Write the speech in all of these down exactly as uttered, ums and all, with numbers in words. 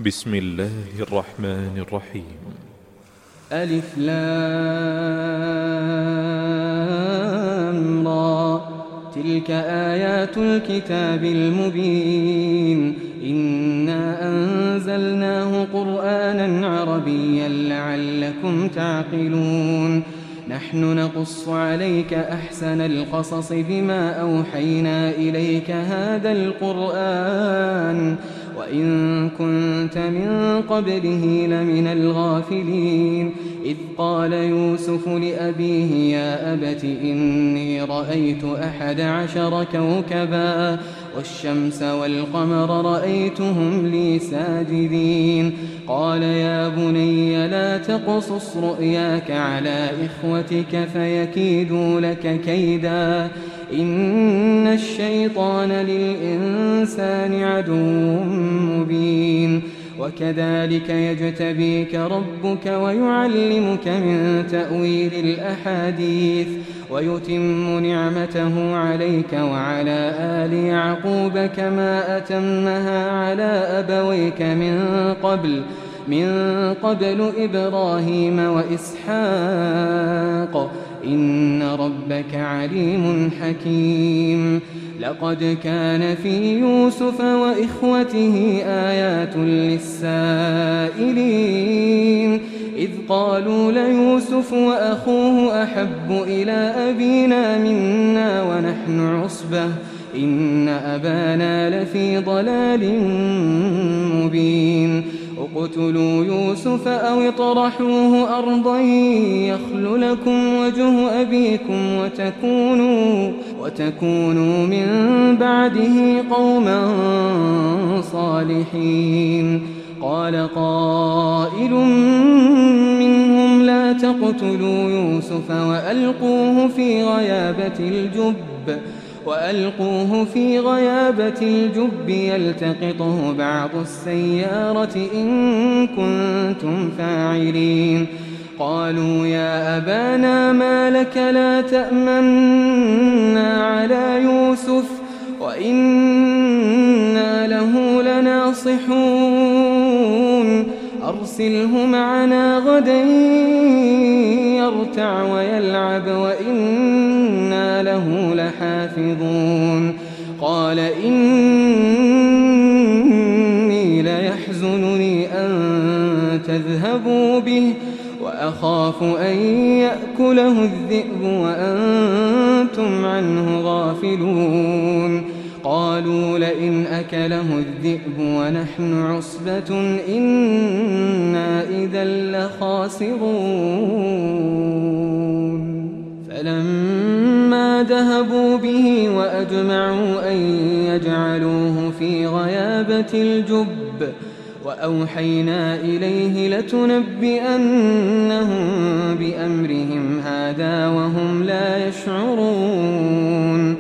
بسم الله الرحمن الرحيم. ألف لام را، تلك آيات الكتاب المبين. إنا أنزلناه قرآنا عربيا لعلكم تعقلون. نحن نقص عليك أحسن القصص بما أوحينا إليك هذا القرآن وإن كنت من قبله لمن الغافلين. إذ قال يوسف لأبيه يا أبت إني رأيت أحد عشر كوكبا والشمس والقمر رأيتهم لي ساجدين. قال يا بني لا تقصص رؤياك على إخوتك فيكيدوا لك كيدا إن الشيطان للإنسان عدو مبين. وكذلك يجتبيك ربك ويعلمك من تأويل الأحاديث ويتم نعمته عليك وعلى آل يعقوب كما أتمها على أبويك من قبل من قبل إبراهيم وإسحاق إن ربك عليم حكيم. لقد كان في يوسف وإخوته آيات للسائلين إذ قالوا ليوسف وأخوه أحب إلى أبينا منا ونحن عصبة إن أبانا لفي ضلال مبين. اقتلوا يوسف أو اطرحوه أرضا يخل لكم وجه أبيكم وتكونوا, وتكونوا من بعده قوما صالحين. قال قائل منهم لا تقتلوا يوسف وألقوه في غيابة الجب وألقوه في غيابة الجب يلتقطه بعض السيارة إن كنتم فاعلين. قالوا يا أبانا ما لك لا تأمنا على يوسف وإنا له لناصحون أرسله معنا غدا يرتع ويلعب وإنا له لحافظون. قال إني ليحزنني أن تذهبوا به وأخاف أن يأكله الذئب وأنتم عنه غافلون. قالوا لئن أكله الذئب ونحن عصبة إنا إذا لخاسرون. فلما ذهبوا به وأجمعوا أن يجعلوه في غيابة الجب وأوحينا إليه لتنبئنهم بأمرهم هذا وهم لا يشعرون.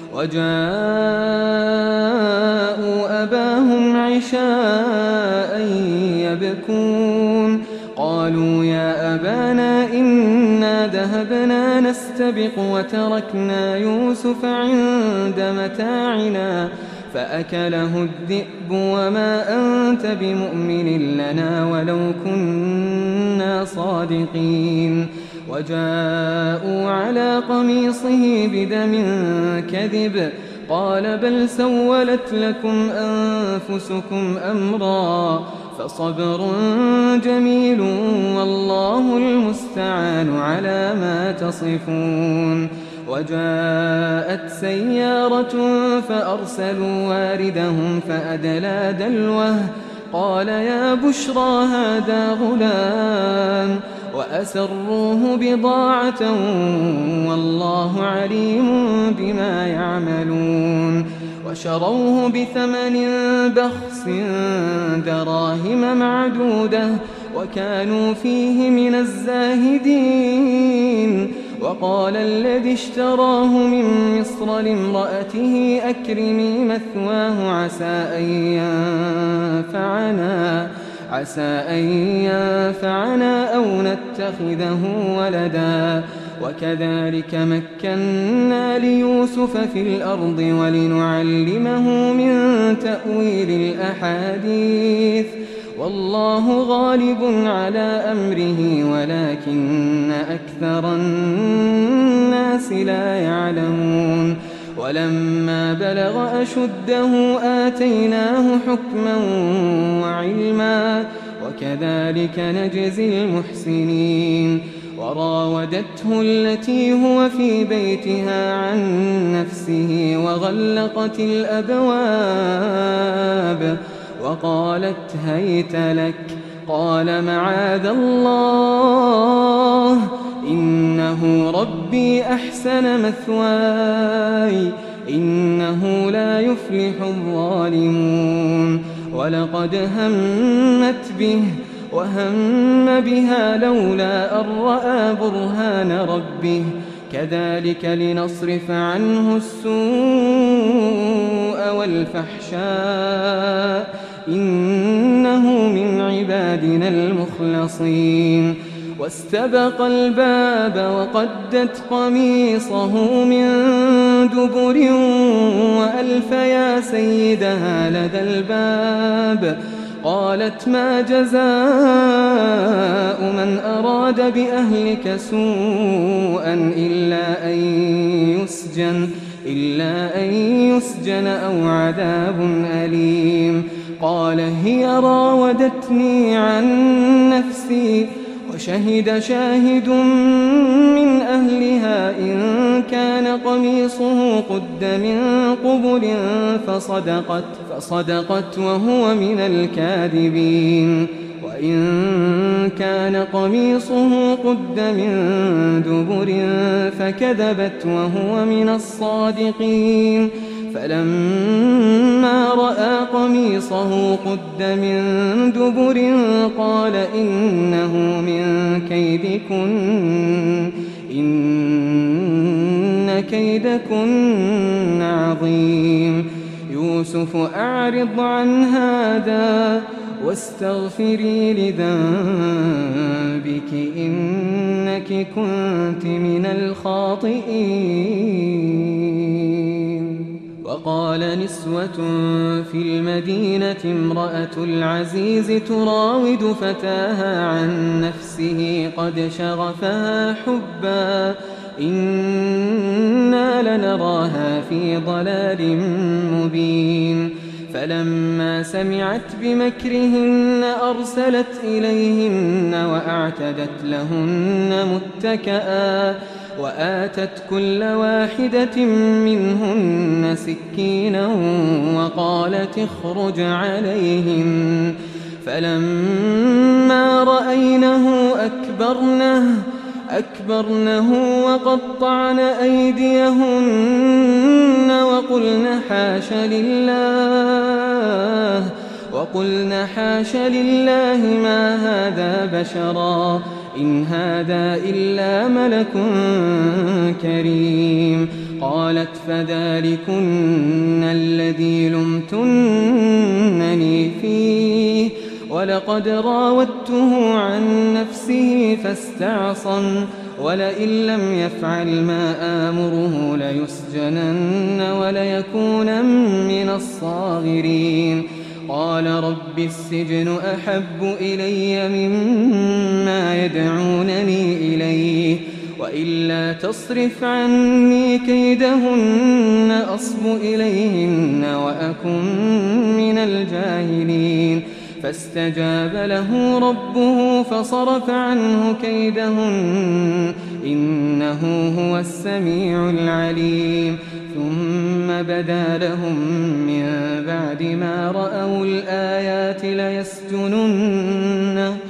وجاءوا أباهم عشاء يبكون. قالوا يا أبانا إنا ذهبنا نستبق وتركنا يوسف عند متاعنا فأكله الذئب وما أنت بمؤمن لنا ولو كنا صادقين. وجاءوا على قميصه بدم كذب قال بل سولت لكم أنفسكم أمرا فصبر جميل والله المستعان على ما تصفون. وجاءت سيارة فأرسلوا واردهم فأدلى دلوه قال يا بشرى هذا غلام وأسروه بضاعة والله عليم بما يعملون. وشروه بثمن بخس دراهم معدودة وكانوا فيه من الزاهدين. وقال الذي اشتراه من مصر لامرأته أكرمي مثواه عسى أن ينفعنا عسى أن ينفعنا أو نتخذه ولدا. وكذلك مكنا ليوسف في الأرض ولنعلمه من تأويل الأحاديث والله غالب على أمره ولكن أكثر الناس لا يعلمون ولما بلغ أشده آتيناه حكما وعلما وكذلك نجزي المحسنين وراودته التي هو في بيتها عن نفسه وغلقت الأبواب وقالت هيت لك قال معاذ الله إنه ربي أحسن مثواي إنه لا يفلح الظالمون ولقد همت به وهم بها لولا أن رأى برهان ربه كذلك لنصرف عنه السوء والفحشاء إنه من عبادنا المخلصين واستبق الباب وقدت قميصه من دبر وألف يا سيدها لدى الباب قالت ما جزاء من أراد بأهلك سوءا إلا أن يسجن إلا أن يسجن أو عذاب أليم قال هي راودتني عن نفسي وشهد شاهد من أهلها إن كان قميصه قد من قبل فصدقت فصدقت وهو من الكاذبين وإن كان قميصه قد من دبر فكذبت وهو من الصادقين فلما رأى قميصه قد من دبر قال إنه من كيدكن إن كيدكن عظيم يوسف أعرض عن هذا واستغفري لذنبك إنك كنت من الخاطئين وقال نسوة في المدينة امرأة العزيز تراود فتاها عن نفسه قد شغفها حبا إنا لنراها في ضلال مبين فلما سمعت بمكرهن أرسلت إليهن وأعتدت لهن متكئا وآتت كل واحدة منهن سكينا وقالت اخرج عليهم فلما رأينه أكبرنه أكبرنه وقطعن أيديهن وقلن حاش لله وقلن حاش لله ما هذا بشرا إن هذا إلا ملك كريم قالت فذلكن الذي لمتنني فيه ولقد راودته عن نفسه فاستعصم ولئن لم يفعل ما آمره ليسجنن وليكونن من الصاغرين قال رب السجن أحب إلي مما يدعونني إليه وإلا تصرف عني كيدهن أصب إليهن وأكن من الجاهلين فاستجاب له ربه فصرف عنه كيدهن إنه هو السميع العليم ثم بدا لهم من بعد ما رأوا الآيات ليسجننه,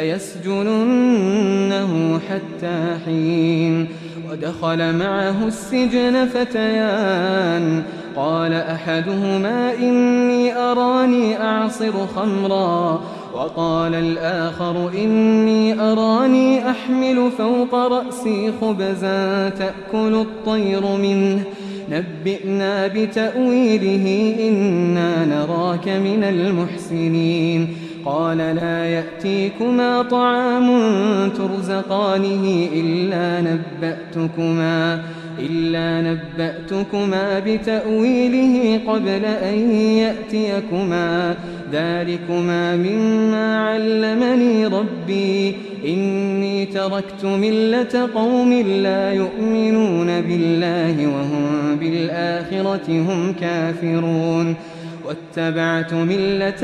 ليسجننه حتى حين ودخل معه السجن فتيان قال أحدهما إني أراني أعصر خمرا وقال الآخر إني أراني أحمل فوق رأسي خبزا تأكل الطير منه نبئنا بتأويله إنا نراك من المحسنين قال لا يأتيكما طعام ترزقانه إلا نبأتكما إلا نبأتكما بتأويله قبل أن يأتيكما ذلكما مما علمني ربي إني تركت ملة قوم لا يؤمنون بالله وهم بالآخرة هم كافرون واتبعت ملة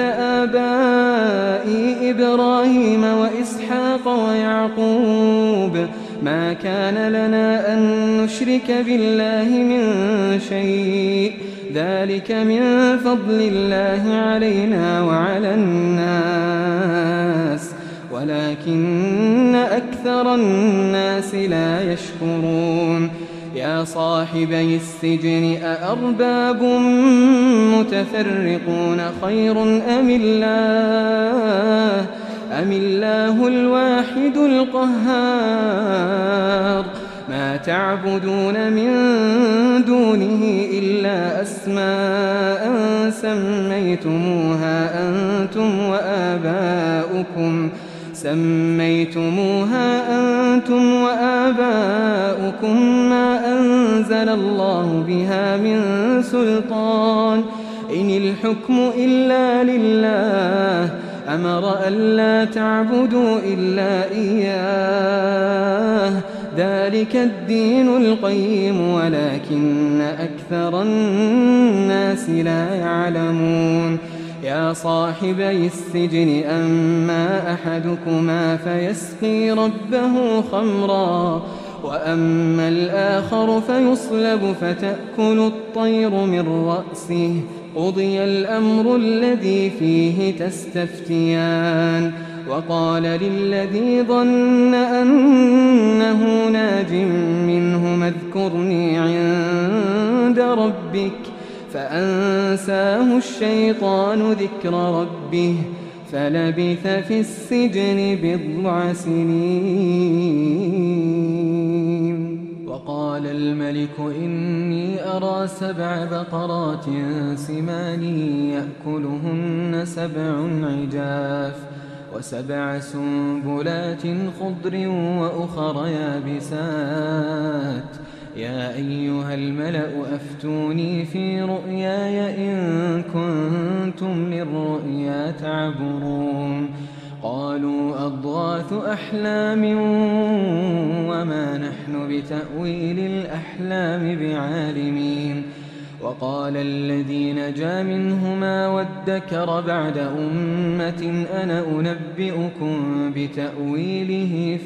آبائي إبراهيم وإسحاق ويعقوب ما كان لنا أن نشرك بالله من شيء ذلك من فضل الله علينا وعلى الناس ولكن أكثر الناس لا يشكرون يا صاحبي السجن أأرباب متفرقون خير أم الله أم الله الواحد القهار ما تعبدون من دونه إلا أسماء سميتموها أنتم وآباؤكم سميتموها أنتم وآباؤكم ما أنزل الله بها من سلطان إن الحكم إلا لله أمر ألا تعبدوا إلا إياه ذلك الدين القيم ولكن أكثر الناس لا يعلمون يا صاحبي السجن أما أحدكما فيسقي ربه خمرا وأما الآخر فيصلب فتأكل الطير من رأسه قضي الأمر الذي فيه تستفتيان وقال للذي ظن أنه ناج منهما اذكرني عند ربك فأنساه الشيطان ذكر ربه فلبث في السجن بضع سنين وقال الملك إني أرى سبع بقرات سمان يأكلهن سبع عجاف وسبع سنبلات خضر وأخر يابسات يا أيها الملأ أفتوني في رؤياي إن كنتم للرؤيا تعبرون قالوا أضغاث أحلام وما نحن بتأويل الأحلام بعالمين وقال الذي نجا منهما وادكر بعد أمة أنا أنبئكم بتأويله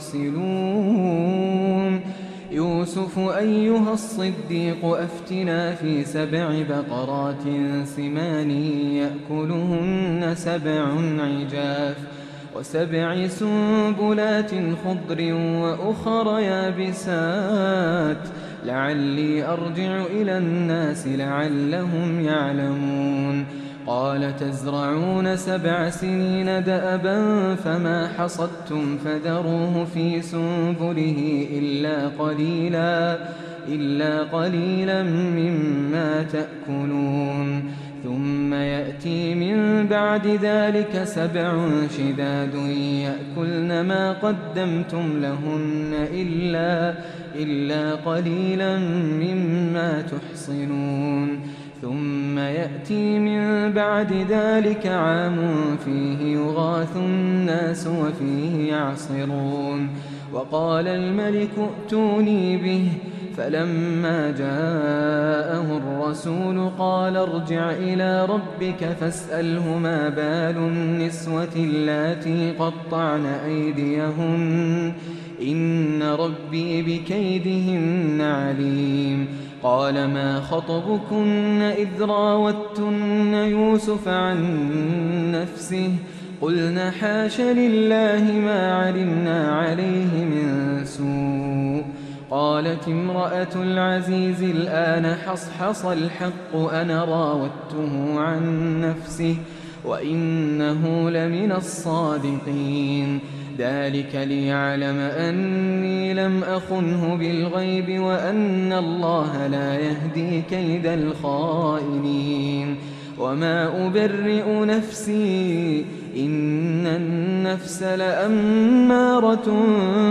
فأرسلون يوسف أيها الصديق أفتنا في سبع بقرات سمان يأكلهن سبع عجاف وسبع سنبلات خضر وأخر يابسات لعلي أرجع إلى الناس لعلهم يعلمون قال تزرعون سبع سنين دأبا فما حصدتم فذروه في سنبله إلا قليلا إلا قليلا مما تأكلون ثم يأتي من بعد ذلك سبع شداد يأكلن ما قدمتم لهن إلا إلا قليلا مما تحصنون ثم يأتي من بعد ذلك عام فيه يغاث الناس وفيه يعصرون وقال الملك ائتوني به فلما جاءه الرسول قال ارجع إلى ربك فاسأله ما بال النسوة اللاتي قطعن أيديهن إن ربي بكيدهن عليم قال ما خطبكن إذ راوتن يوسف عن نفسه قلنا حاش لله ما علمنا عليه من سوء قالت امرأة العزيز الآن حصحص الحق أنا راودته عن نفسه وإنه لمن الصادقين ذلك ليعلم أني لم أخنه بالغيب وأن الله لا يهدي كيد الخائنين وما أبرئ نفسي إن النفس لأمارة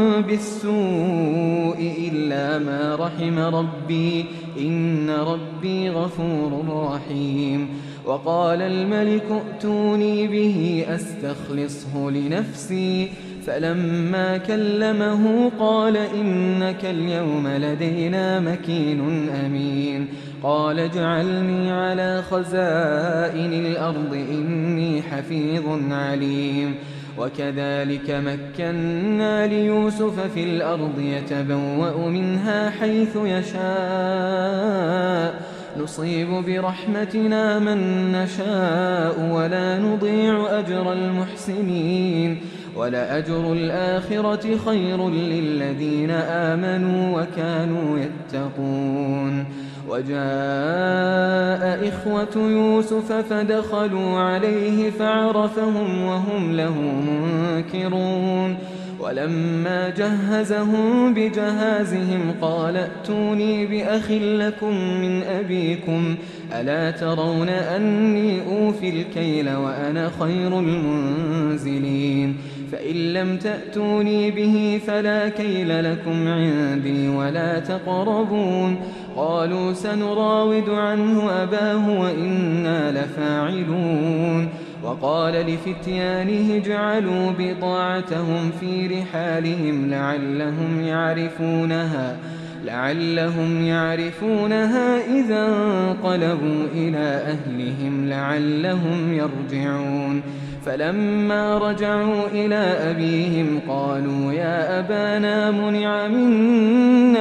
بالسوء إلا ما رحم ربي إن ربي غفور رحيم. وقال الملك ائتوني به أستخلصه لنفسي فلما كلمه قال إنك اليوم لدينا مكين أمين. قال اجعلني على خزائن الأرض إني حفيظ عليم. وكذلك مكنا ليوسف في الأرض يتبوأ منها حيث يشاء نصيب برحمتنا من نشاء ولا نضيع أجر المحسنين ولأجر الآخرة خير للذين آمنوا وكانوا يتقون. وجاء إخوة يوسف فدخلوا عليه فعرفهم وهم له منكرون. ولما جهزهم بجهازهم قال ائتوني بأخ لكم من أبيكم ألا ترون أني أوفي الكيل وأنا خير المنزلين فإن لم تأتوني به فلا كيل لكم عندي ولا تقربون. قالوا سنراود عنه أباه وإنا لفاعلون. وقال لفتيانه اجعلوا بضاعتهم في رحالهم لعلهم يعرفونها لعلهم يعرفونها إذا انقلبوا إلى أهلهم لعلهم يرجعون. فلما رجعوا إلى أبيهم قالوا يا أبانا منع منا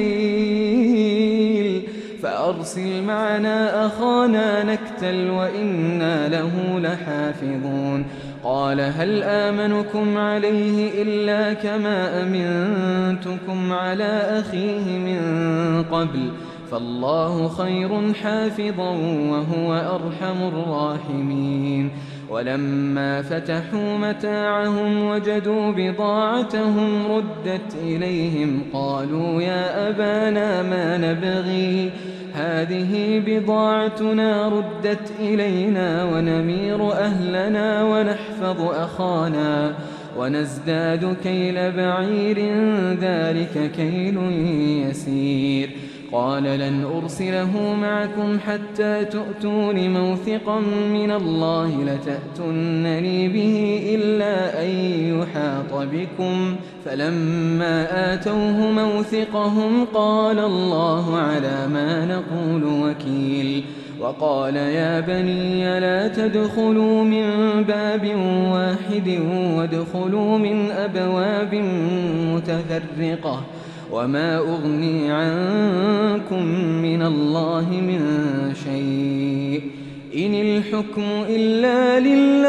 الكيل فأرسل معنا أخانا نكتل وإنا له لحافظون. قال هل آمنكم عليه إلا كما أمنتكم على أخيه من قبل فالله خير حافظا وهو أرحم الراحمين. ولما فتحوا متاعهم وجدوا بضاعتهم ردت إليهم قالوا يا أبانا ما نبغي هذه بضاعتنا ردت إلينا ونمير أهلنا ونحفظ أخانا ونزداد كيل بعير ذلك كيل يسير. قال لن أرسله معكم حتى تؤتون موثقا من الله لتأتونني به إلا أن يحاط بكم. فلما آتوه موثقهم قال الله على ما نقول وكيل. وقال يا بني لا تدخلوا من باب واحد وادخلوا من أبواب متفرقة وما أغني عنكم من الله من شيء إن الحكم إلا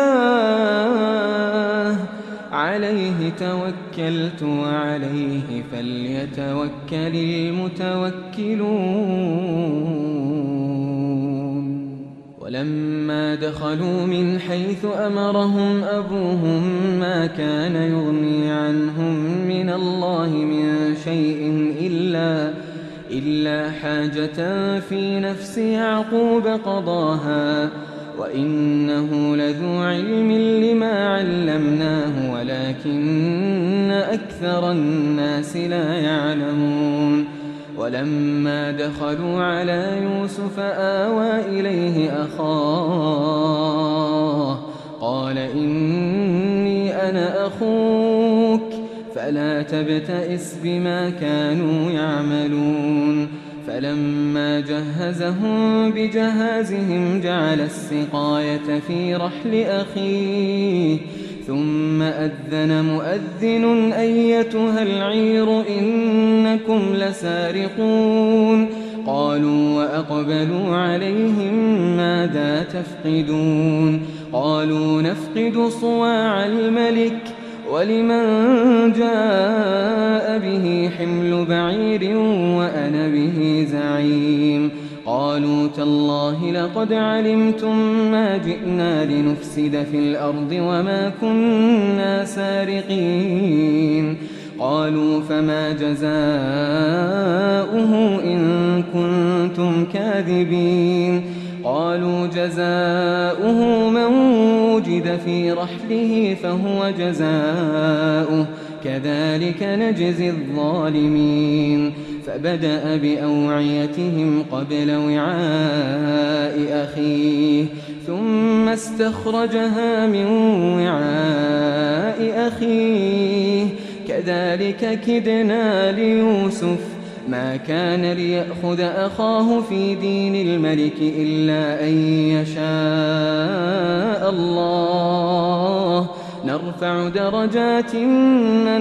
لله عليه توكلت وعليه فليتوكل المتوكلون. ولما دخلوا من حيث أمرهم أبوهم ما كان يغني عنهم من الله من شيء إلا, إلا حاجة في نفس يعقوب قضاها وإنه لذو علم لما علمناه ولكن أكثر الناس لا يعلمون. ولما دخلوا على يوسف آوى إليه أخاه قال إني أنا أخوك فلا تبتئس بما كانوا يعملون. فلما جهزهم بجهازهم جعل السقاية في رحل أخيه ثم أذن مؤذن أيتها العير إنكم لسارقون. قالوا وأقبلوا عليهم ماذا تفقدون قالوا نفقد صواع الملك ولمن جاء به حمل بعير وأنا به زعيم. قالوا تالله لقد علمتم ما جئنا لنفسد في الأرض وما كنا سارقين. قالوا فما جزاؤه إن كنتم كاذبين قالوا جزاؤه من وجد في رحله فهو جزاؤه كذلك نجزي الظالمين فبدأ بأوعيتهم قبل وعاء أخيه ثم استخرجها من وعاء أخيه كذلك كدنا ليوسف ما كان ليأخذ أخاه في دين الملك إلا أن يشاء الله نرفع درجات من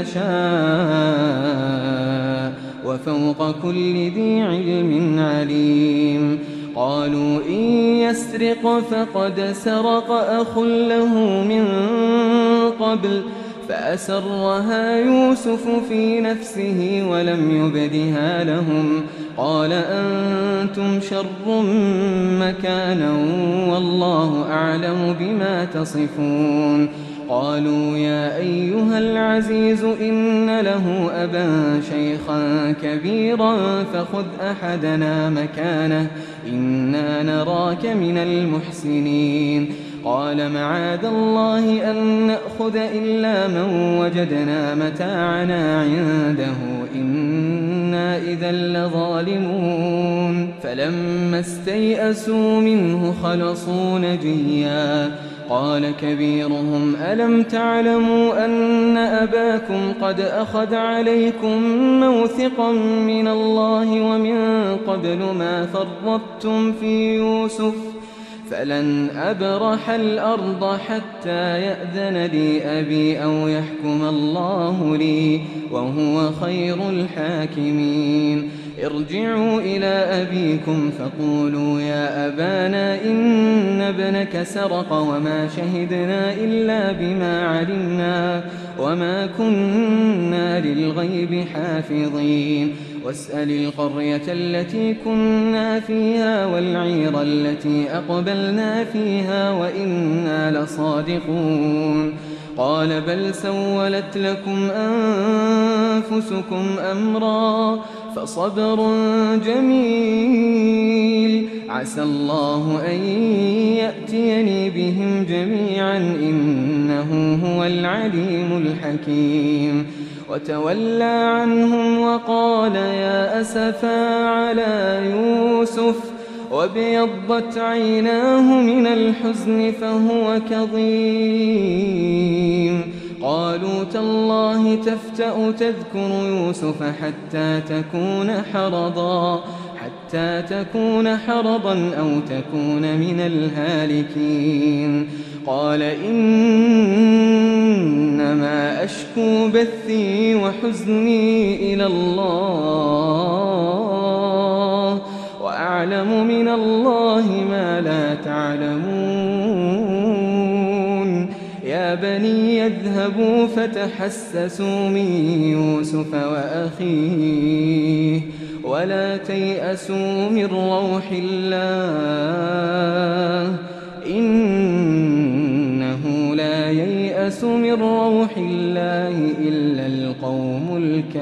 نشاء وفوق كل ذي علم عليم قالوا إن يسرق فقد سرق أخ له من قبل فأسرها يوسف في نفسه ولم يبدها لهم قال أنتم شر مكانا والله أعلم بما تصفون قالوا يا أيها العزيز إن له أبا شيخا كبيرا فخذ أحدنا مكانه إنا نراك من المحسنين قال معاذ الله أن نأخذ إلا من وجدنا متاعنا عنده إنا إذا لظالمون فلما استيئسوا منه خلصوا نجيا قال كبيرهم ألم تعلموا أن أباكم قد أخذ عليكم موثقا من الله ومن قبل ما فرطتم في يوسف فلن أبرح الأرض حتى يأذن لي أبي أو يحكم الله لي وهو خير الحاكمين ارجعوا إلى أبيكم فقولوا يا أبانا إن ابنك سرق وما شهدنا إلا بما علمنا وما كنا للغيب حافظين واسأل القرية التي كنا فيها والعير التي أقبلنا فيها وإنا لصادقون قال بل سولت لكم أنفسكم أمرا فصبر جميل عسى الله أن يأتيني بهم جميعا إنه هو العليم الحكيم وتولى عنهم وقال يا أسفا على يوسف وابيضت عيناه من الحزن فهو كظيم قالوا تالله تفتأ تذكر يوسف حتى تكون حرضا حتى تكون حرضا أو تكون من الهالكين قال إنما أشكو بثي وحزني إلى الله وأعلم من الله ما لا تعلمون يا بني يذهبوا فتحسسوا من يوسف وأخيه ولا تيأسوا من روح الله إنه لا ييأس من روح الله إلا القوم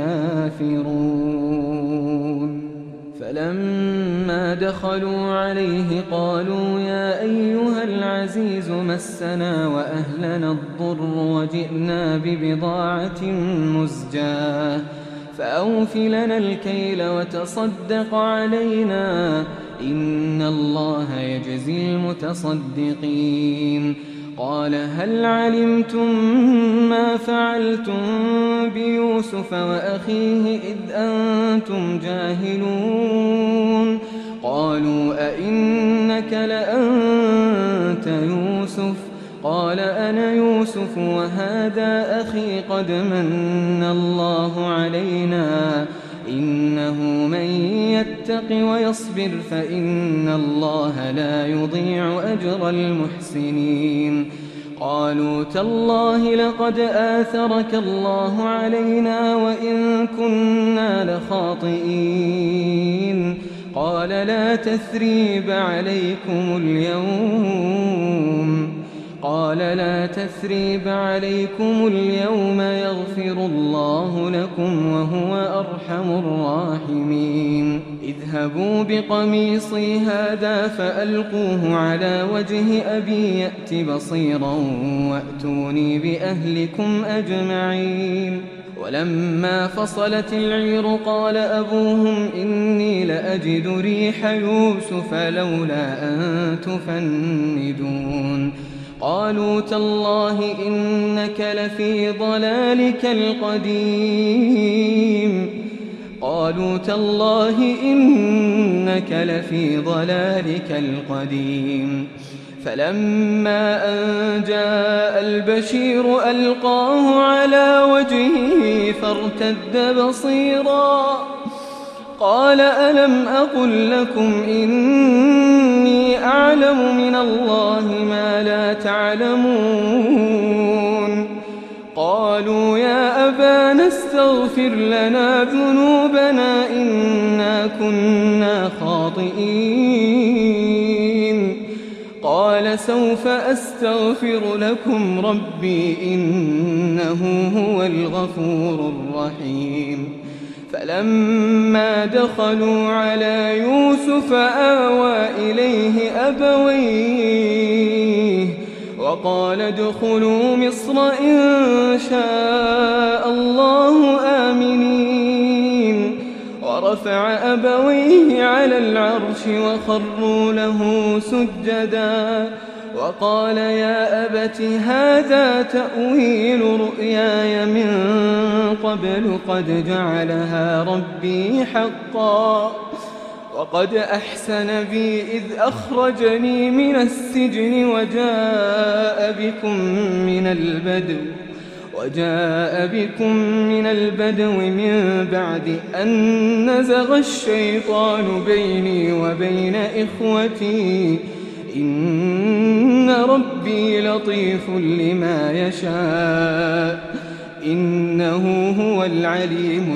الكافرون فلما دخلوا عليه قالوا يا أيها العزيز مسنا وأهلنا الضر وجئنا ببضاعة مزجاة فأوف لنا الكيل وتصدق علينا إن الله يجزي المتصدقين قال هل علمتم ما فعلتم بيوسف وأخيه إذ أنتم جاهلون قالوا أئنك لأنت يوسف قال أنا يوسف وهذا أخي قد من الله علينا إنه من يتق ويصبر فإن الله لا يضيع أجر المحسنين قالوا تالله لقد آثرك الله علينا وإن كنا لخاطئين قال لا تثريب عليكم اليوم قال قال لا تثريب عليكم اليوم يغفر الله لكم وهو أرحم الراحمين اذهبوا بقميصي هذا فألقوه على وجه أبي يأت بصيرا وأتوني بأهلكم أجمعين ولما فصلت العير قال أبوهم إني لأجد ريح يوسف لولا أن تفندون قالوا تالله إنك لفي ضلالك القديم قالوا تالله إنك لفي ضلالك القديم فلما أن جاء البشير ألقاه على وجهه فارتد بصيرا قال ألم أقل لكم إني أعلم من الله ما لا تعلمون قالوا يا أبانا استغفر لنا ذنوبنا إنا كنا خاطئين قال سوف أستغفر لكم ربي إنه هو الغفور الرحيم فلما دخلوا على يوسف آوى إليه أبويه وقال ادخلوا مصر إن شاء الله آمنين ورفع أبويه على العرش وخروا له سجدا وقال يا أبت هذا تأويل رؤياي من قبل قد جعلها ربي حقا وقد أحسن بي إذ أخرجني من السجن وجاء بكم من البدو وجاء بكم من البدو من بعد أن نزغ الشيطان بيني وبين إخوتي إن ربي لطيف لما يشاء إنه هو العليم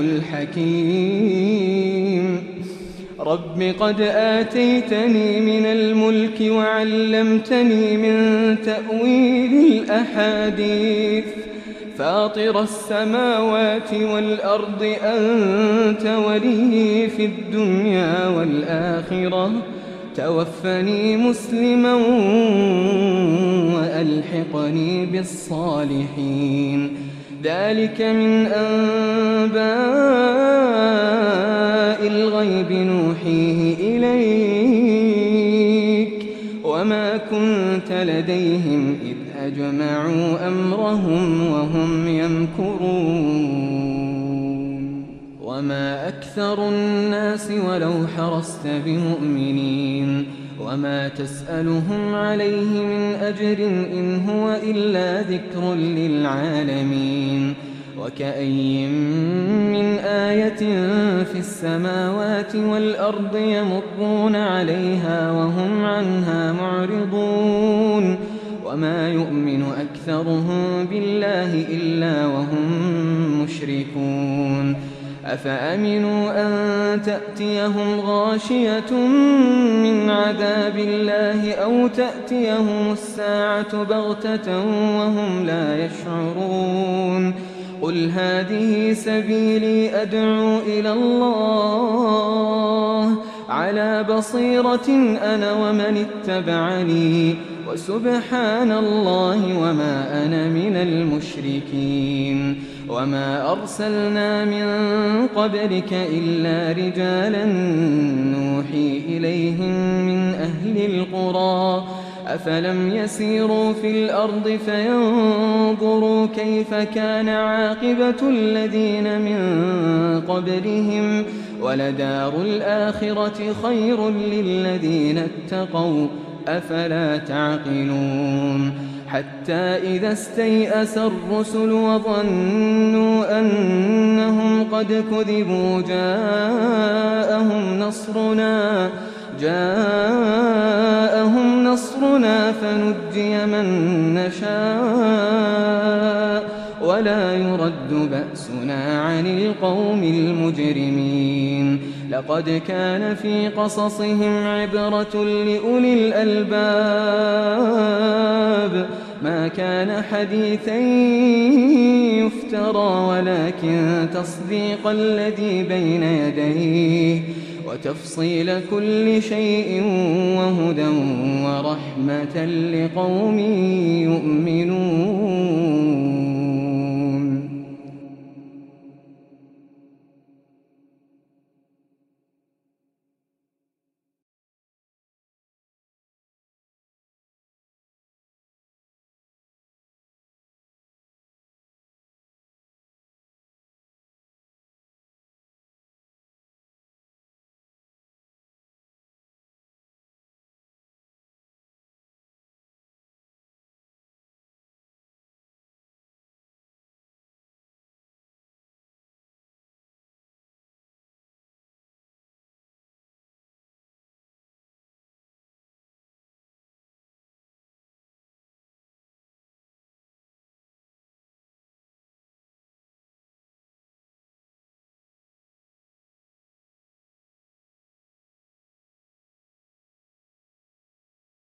الحكيم رب قد آتيتني من الملك وعلمتني من تأويل الأحاديث فاطر السماوات والأرض أنت ولي في الدنيا والآخرة توفني مسلما وألحقني بالصالحين ذلك من أنباء الغيب نوحيه إليك وما كنت لديهم إذ أجمعوا أمرهم وهم يمكرون وما أكثر الناس ولو حرصت بمؤمنين وما تسألهم عليه من أجر إن هو إلا ذكر للعالمين وكأي من آية في السماوات والأرض يمرون عليها وهم عنها معرضون وما يؤمن أكثرهم بالله إلا وهم مشركون أفأمنوا أن تأتيهم غاشية من عذاب الله أو تأتيهم الساعة بغتة وهم لا يشعرون قل هذه سبيلي أدعو إلى الله على بصيرة أنا ومن اتبعني وسبحان الله وما أنا من المشركين وما أرسلنا من قبلك إلا رجالا نوحي إليهم من أهل القرى أفلم يسيروا في الأرض فينظروا كيف كان عاقبة الذين من قبلهم ولدار الآخرة خير للذين اتقوا أفلا تعقلون حتى إذا استيأس الرسل وظنوا أنهم قد كذبوا جاءهم نصرنا جاءهم نصرنا فنجي من نشاء ولا يرد بأسنا عن القوم المجرمين لقد كان في قصصهم عبرة لأولي الألباب ما كان حديثا يفترى ولكن تصديق الذي بين يديه وتفصيل كل شيء وهدى ورحمة لقوم يؤمنون.